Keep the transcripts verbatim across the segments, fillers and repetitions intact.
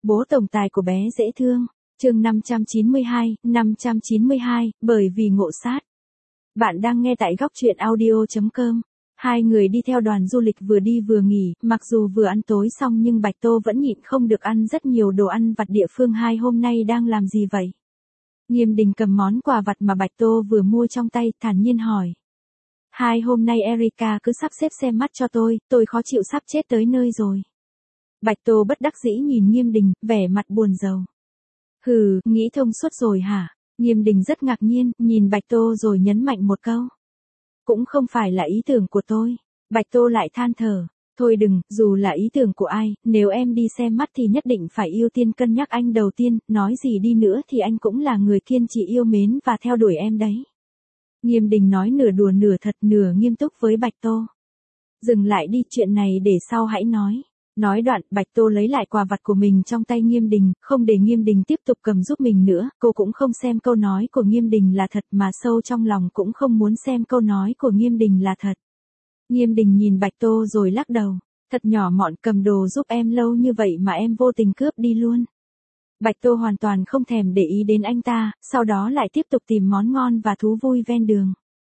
Bố tổng tài của bé dễ thương. Chương năm trăm chín mươi hai, năm trăm chín mươi hai, bởi vì ngộ sát. Bạn đang nghe tại góc truyện audio chấm com. Hai người đi theo đoàn du lịch vừa đi vừa nghỉ, mặc dù vừa ăn tối xong nhưng Bạch Tô vẫn nhịn không được ăn rất nhiều đồ ăn vặt địa phương. Hai hôm nay đang làm gì vậy? Nghiêm Đình cầm món quà vặt mà Bạch Tô vừa mua trong tay, thản nhiên hỏi. Hai hôm nay Erica cứ sắp xếp xem mắt cho tôi, tôi khó chịu sắp chết tới nơi rồi. Bạch Tô bất đắc dĩ nhìn Nghiêm Đình, vẻ mặt buồn rầu. Hừ, nghĩ thông suốt rồi hả? Nghiêm Đình rất ngạc nhiên, nhìn Bạch Tô rồi nhấn mạnh một câu. Cũng không phải là ý tưởng của tôi. Bạch Tô lại than thở. Thôi đừng, dù là ý tưởng của ai, nếu em đi xem mắt thì nhất định phải ưu tiên cân nhắc anh đầu tiên, nói gì đi nữa thì anh cũng là người kiên trì yêu mến và theo đuổi em đấy. Nghiêm Đình nói nửa đùa nửa thật nửa nghiêm túc với Bạch Tô. Dừng lại đi, chuyện này để sau hãy nói. Nói đoạn, Bạch Tô lấy lại quà vặt của mình trong tay Nghiêm Đình, không để Nghiêm Đình tiếp tục cầm giúp mình nữa, cô cũng không xem câu nói của Nghiêm Đình là thật mà sâu trong lòng cũng không muốn xem câu nói của Nghiêm Đình là thật. Nghiêm Đình nhìn Bạch Tô rồi lắc đầu, thật nhỏ mọn, cầm đồ giúp em lâu như vậy mà em vô tình cướp đi luôn. Bạch Tô hoàn toàn không thèm để ý đến anh ta, sau đó lại tiếp tục tìm món ngon và thú vui ven đường.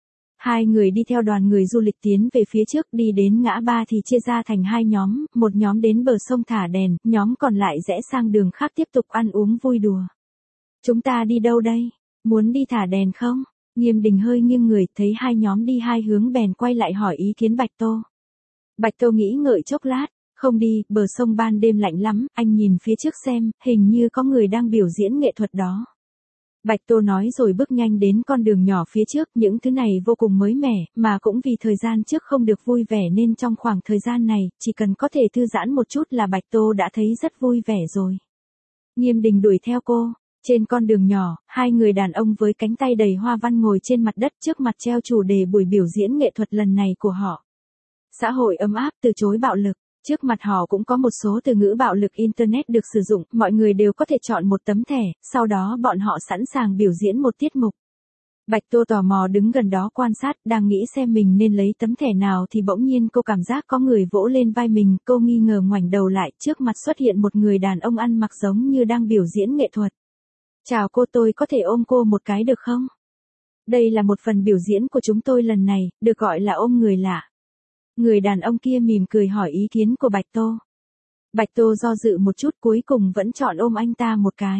Hai người đi theo đoàn người du lịch tiến về phía trước, đi đến ngã ba thì chia ra thành hai nhóm, một nhóm đến bờ sông thả đèn, nhóm còn lại rẽ sang đường khác tiếp tục ăn uống vui đùa. Chúng ta đi đâu đây? Muốn đi thả đèn không? Nghiêm Đình hơi nghiêng người, thấy hai nhóm đi hai hướng bèn quay lại hỏi ý kiến Bạch Tô. Bạch Tô nghĩ ngợi chốc lát, không đi, bờ sông ban đêm lạnh lắm, anh nhìn phía trước xem, hình như có người đang biểu diễn nghệ thuật đó. Bạch Tô nói rồi bước nhanh đến con đường nhỏ phía trước, những thứ này vô cùng mới mẻ, mà cũng vì thời gian trước không được vui vẻ nên trong khoảng thời gian này, chỉ cần có thể thư giãn một chút là Bạch Tô đã thấy rất vui vẻ rồi. Nghiêm Đình đuổi theo cô. Trên con đường nhỏ, hai người đàn ông với cánh tay đầy hoa văn ngồi trên mặt đất, trước mặt treo chủ đề buổi biểu diễn nghệ thuật lần này của họ. Xã hội ấm áp, từ chối bạo lực. Trước mặt họ cũng có một số từ ngữ bạo lực Internet được sử dụng, mọi người đều có thể chọn một tấm thẻ, sau đó bọn họ sẵn sàng biểu diễn một tiết mục. Bạch Tô tò mò đứng gần đó quan sát, đang nghĩ xem mình nên lấy tấm thẻ nào thì bỗng nhiên cô cảm giác có người vỗ lên vai mình, cô nghi ngờ ngoảnh đầu lại, trước mặt xuất hiện một người đàn ông ăn mặc giống như đang biểu diễn nghệ thuật. Chào cô, tôi có thể ôm cô một cái được không? Đây là một phần biểu diễn của chúng tôi lần này, được gọi là ôm người lạ. Người đàn ông kia mỉm cười hỏi ý kiến của Bạch Tô. Bạch Tô do dự một chút, cuối cùng vẫn chọn ôm anh ta một cái.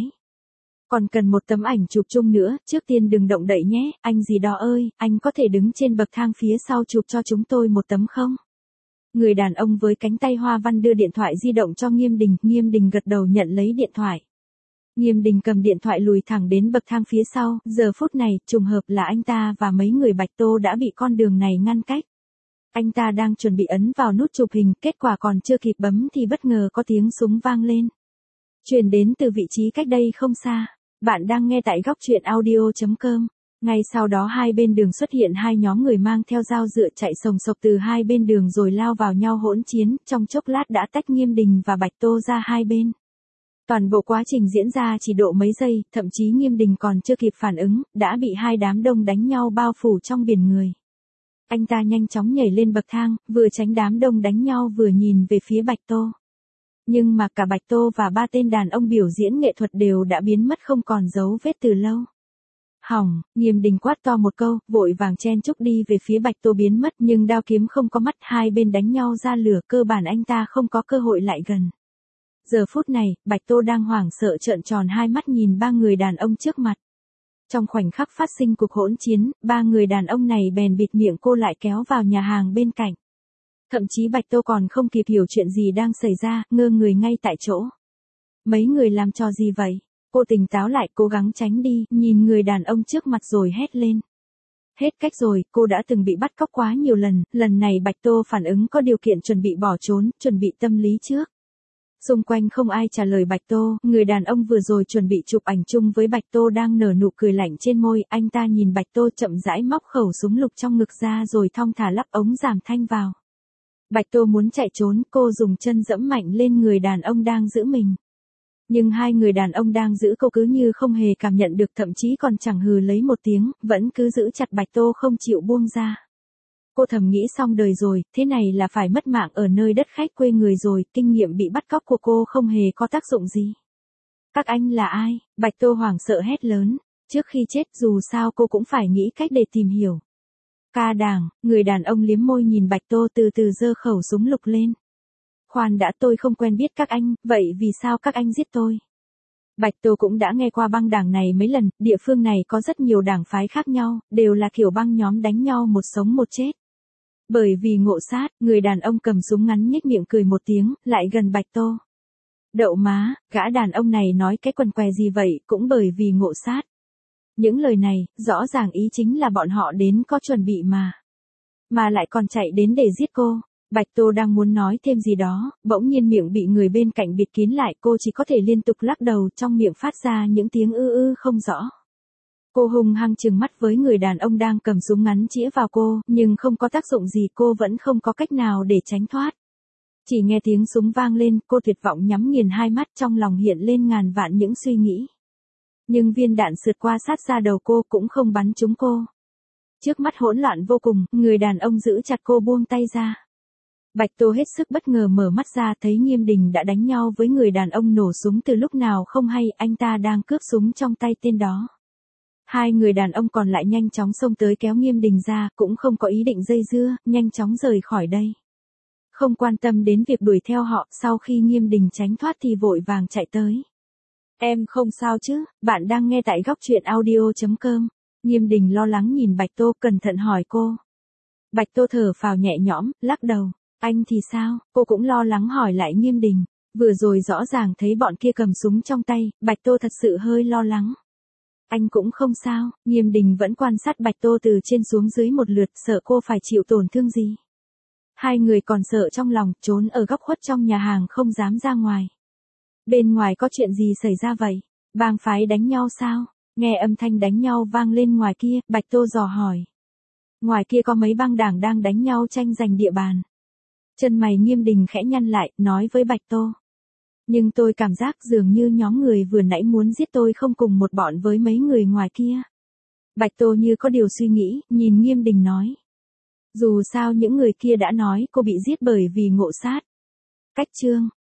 Còn cần một tấm ảnh chụp chung nữa, trước tiên đừng động đậy nhé, anh gì đó ơi, anh có thể đứng trên bậc thang phía sau chụp cho chúng tôi một tấm không? Người đàn ông với cánh tay hoa văn đưa điện thoại di động cho Nghiêm Đình, Nghiêm Đình gật đầu nhận lấy điện thoại. Nghiêm Đình cầm điện thoại lùi thẳng đến bậc thang phía sau, giờ phút này, trùng hợp là anh ta và mấy người Bạch Tô đã bị con đường này ngăn cách. Anh ta đang chuẩn bị ấn vào nút chụp hình, kết quả còn chưa kịp bấm thì bất ngờ có tiếng súng vang lên. Truyền đến từ vị trí cách đây không xa. Bạn đang nghe tại góc truyện audio chấm com. Ngay sau đó hai bên đường xuất hiện hai nhóm người mang theo dao dựa chạy sồng sộc từ hai bên đường rồi lao vào nhau hỗn chiến, trong chốc lát đã tách Nghiêm Đình và Bạch Tô ra hai bên. Toàn bộ quá trình diễn ra chỉ độ mấy giây, thậm chí Nghiêm Đình còn chưa kịp phản ứng, đã bị hai đám đông đánh nhau bao phủ trong biển người. Anh ta nhanh chóng nhảy lên bậc thang, vừa tránh đám đông đánh nhau vừa nhìn về phía Bạch Tô. Nhưng mà cả Bạch Tô và ba tên đàn ông biểu diễn nghệ thuật đều đã biến mất không còn dấu vết từ lâu. Hỏng, Nghiêm Đình quát to một câu, vội vàng chen chúc đi về phía Bạch Tô biến mất, nhưng đao kiếm không có mắt, hai bên đánh nhau ra lửa, cơ bản anh ta không có cơ hội lại gần. Giờ phút này, Bạch Tô đang hoảng sợ trợn tròn hai mắt nhìn ba người đàn ông trước mặt. Trong khoảnh khắc phát sinh cuộc hỗn chiến, ba người đàn ông này bèn bịt miệng cô lại kéo vào nhà hàng bên cạnh. Thậm chí Bạch Tô còn không kịp hiểu chuyện gì đang xảy ra, ngơ người ngay tại chỗ. Mấy người làm trò gì vậy? Cô tỉnh táo lại, cố gắng tránh đi, nhìn người đàn ông trước mặt rồi hét lên. Hết cách rồi, cô đã từng bị bắt cóc quá nhiều lần, lần này Bạch Tô phản ứng có điều kiện, chuẩn bị bỏ trốn, chuẩn bị tâm lý trước. Xung quanh không ai trả lời Bạch Tô, người đàn ông vừa rồi chuẩn bị chụp ảnh chung với Bạch Tô đang nở nụ cười lạnh trên môi, anh ta nhìn Bạch Tô chậm rãi móc khẩu súng lục trong ngực ra rồi thong thả lắp ống giảm thanh vào. Bạch Tô muốn chạy trốn, cô dùng chân dẫm mạnh lên người đàn ông đang giữ mình. Nhưng hai người đàn ông đang giữ cô cứ như không hề cảm nhận được, thậm chí còn chẳng hừ lấy một tiếng, vẫn cứ giữ chặt Bạch Tô không chịu buông ra. Cô thầm nghĩ xong đời rồi, thế này là phải mất mạng ở nơi đất khách quê người rồi, kinh nghiệm bị bắt cóc của cô không hề có tác dụng gì. Các anh là ai? Bạch Tô hoảng sợ hét lớn. Trước khi chết dù sao cô cũng phải nghĩ cách để tìm hiểu. Ca đảng, người đàn ông liếm môi nhìn Bạch Tô từ từ giơ khẩu súng lục lên. Khoan đã, tôi không quen biết các anh, vậy vì sao các anh giết tôi? Bạch Tô cũng đã nghe qua băng đảng này mấy lần, địa phương này có rất nhiều đảng phái khác nhau, đều là kiểu băng nhóm đánh nhau một sống một chết. Bởi vì ngộ sát, người đàn ông cầm súng ngắn nhếch miệng cười một tiếng, lại gần Bạch Tô. Đậu má, gã đàn ông này nói cái quần què gì vậy, cũng bởi vì ngộ sát. Những lời này, rõ ràng ý chính là bọn họ đến có chuẩn bị mà. Mà lại còn chạy đến để giết cô. Bạch Tô đang muốn nói thêm gì đó, bỗng nhiên miệng bị người bên cạnh bịt kín lại, cô chỉ có thể liên tục lắc đầu, trong miệng phát ra những tiếng ư ư không rõ. Cô hung hăng trừng mắt với người đàn ông đang cầm súng ngắn chĩa vào cô, nhưng không có tác dụng gì, cô vẫn không có cách nào để tránh thoát. Chỉ nghe tiếng súng vang lên, cô tuyệt vọng nhắm nghiền hai mắt, trong lòng hiện lên ngàn vạn những suy nghĩ. Nhưng viên đạn sượt qua sát ra đầu cô cũng không bắn trúng cô. Trước mắt hỗn loạn vô cùng, người đàn ông giữ chặt cô buông tay ra. Bạch Tô hết sức bất ngờ mở mắt ra, thấy Nghiêm Đình đã đánh nhau với người đàn ông nổ súng từ lúc nào không hay, anh ta đang cướp súng trong tay tên đó. Hai người đàn ông còn lại nhanh chóng xông tới kéo Nghiêm Đình ra, cũng không có ý định dây dưa, nhanh chóng rời khỏi đây. Không quan tâm đến việc đuổi theo họ, sau khi Nghiêm Đình tránh thoát thì vội vàng chạy tới. Em không sao chứ, bạn đang nghe tại góc truyện audio chấm com. Nghiêm Đình lo lắng nhìn Bạch Tô, cẩn thận hỏi cô. Bạch Tô thở phào nhẹ nhõm, lắc đầu. Anh thì sao? Cô cũng lo lắng hỏi lại Nghiêm Đình. Vừa rồi rõ ràng thấy bọn kia cầm súng trong tay, Bạch Tô thật sự hơi lo lắng. Anh cũng không sao, Nghiêm Đình vẫn quan sát Bạch Tô từ trên xuống dưới một lượt, sợ cô phải chịu tổn thương gì. Hai người còn sợ trong lòng, trốn ở góc khuất trong nhà hàng không dám ra ngoài. Bên ngoài có chuyện gì xảy ra vậy? Bang phái đánh nhau sao? Nghe âm thanh đánh nhau vang lên ngoài kia, Bạch Tô dò hỏi. Ngoài kia có mấy bang đảng đang đánh nhau tranh giành địa bàn. Chân mày Nghiêm Đình khẽ nhăn lại, nói với Bạch Tô. Nhưng tôi cảm giác dường như nhóm người vừa nãy muốn giết tôi không cùng một bọn với mấy người ngoài kia. Bạch Tô như có điều suy nghĩ, nhìn Nghiêm Đình nói. Dù sao những người kia đã nói cô bị giết bởi vì ngộ sát. Cách chương.